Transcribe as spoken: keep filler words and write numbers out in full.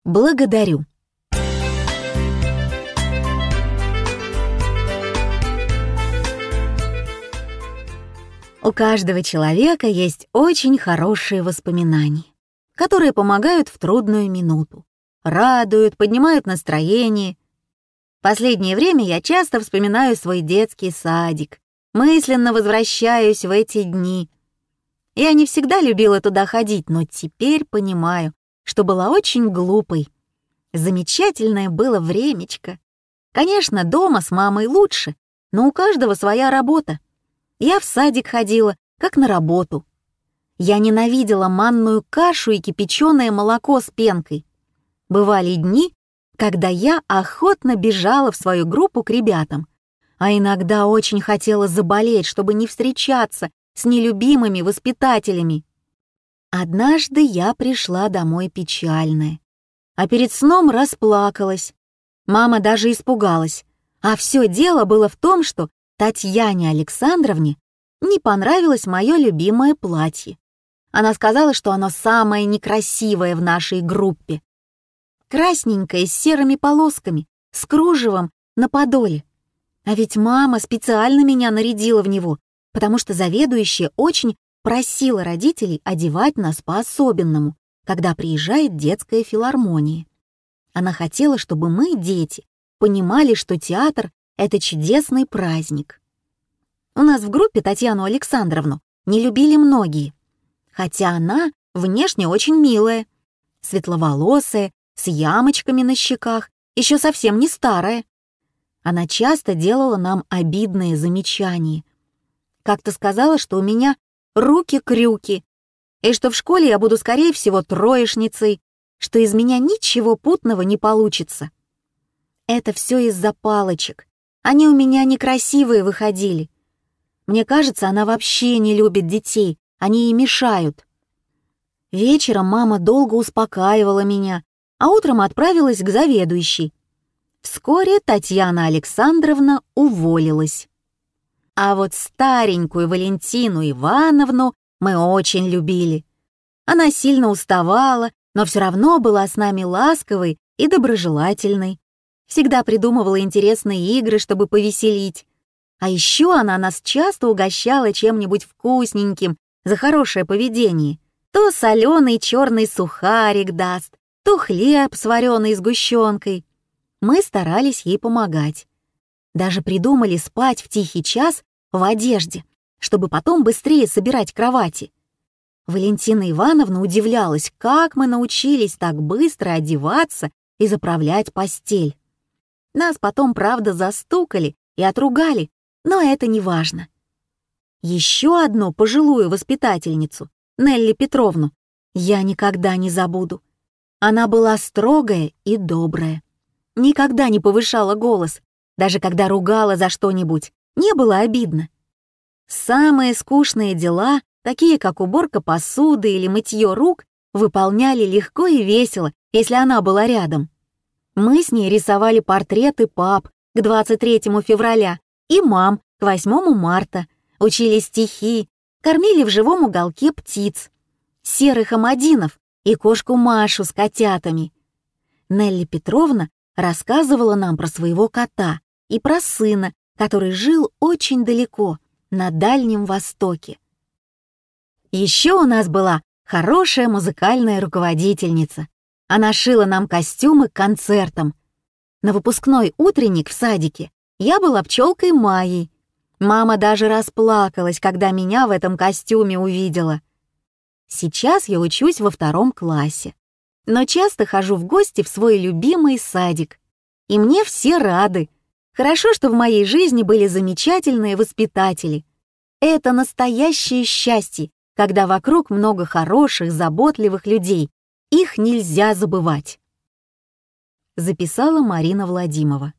Благодарю. У каждого человека есть очень хорошие воспоминания, которые помогают в трудную минуту, радуют, поднимают настроение. В последнее время я часто вспоминаю свой детский садик, мысленно возвращаюсь в эти дни. Я не всегда любила туда ходить, но теперь понимаю, что была очень глупой. Замечательное было времечко. Конечно, дома с мамой лучше, но у каждого своя работа. Я в садик ходила, как на работу. Я ненавидела манную кашу и кипяченое молоко с пенкой. Бывали дни, когда я охотно бежала в свою группу к ребятам, а иногда очень хотела заболеть, чтобы не встречаться с нелюбимыми воспитателями. Однажды я пришла домой печальная, а перед сном расплакалась. Мама даже испугалась, а все дело было в том, что Татьяне Александровне не понравилось мое любимое платье. Она сказала, что оно самое некрасивое в нашей группе. Красненькое с серыми полосками, с кружевом на подоле. А ведь мама специально меня нарядила в него, потому что заведующая очень просила родителей одевать нас по-особенному, когда приезжает детская филармония. Она хотела, чтобы мы, дети, понимали, что театр — это чудесный праздник. У нас в группе Татьяну Александровну не любили многие, хотя она внешне очень милая, светловолосая, с ямочками на щеках, еще совсем не старая. Она часто делала нам обидные замечания. Как-то сказала, что у меня руки-крюки, и что в школе я буду, скорее всего, троечницей, что из меня ничего путного не получится. Это все из-за палочек. Они у меня некрасивые выходили. Мне кажется, она вообще не любит детей, они ей мешают. Вечером мама долго успокаивала меня, а утром отправилась к заведующей. Вскоре Татьяна Александровна уволилась. А вот старенькую Валентину Ивановну мы очень любили. Она сильно уставала, но все равно была с нами ласковой и доброжелательной. Всегда придумывала интересные игры, чтобы повеселить. А еще она нас часто угощала чем-нибудь вкусненьким за хорошее поведение. То соленый черный сухарик даст, то хлеб с вареной сгущенкой. Мы старались ей помогать. Даже придумали спать в тихий час в одежде, чтобы потом быстрее собирать кровати. Валентина Ивановна удивлялась, как мы научились так быстро одеваться и заправлять постель. Нас потом, правда, застукали и отругали, но это не важно. Еще одну пожилую воспитательницу, Нелли Петровну, я никогда не забуду. Она была строгая и добрая. Никогда не повышала голос, даже когда ругала за что-нибудь, не было обидно. Самые скучные дела, такие как уборка посуды или мытье рук, выполняли легко и весело, если она была рядом. Мы с ней рисовали портреты пап к двадцать третьему февраля и мам к восьмому марта, учили стихи, кормили в живом уголке птиц, серых амадинов и кошку Машу с котятами. Нелли Петровна рассказывала нам про своего кота и про сына, который жил очень далеко, на Дальнем Востоке. Еще у нас была хорошая музыкальная руководительница. Она шила нам костюмы к концертам. На выпускной утренник в садике я была пчелкой Майей. Мама даже расплакалась, когда меня в этом костюме увидела. Сейчас я учусь во втором классе, но часто хожу в гости в свой любимый садик. И мне все рады. Хорошо, что в моей жизни были замечательные воспитатели. Это настоящее счастье, когда вокруг много хороших, заботливых людей. Их нельзя забывать. Записала Марина Владимирова.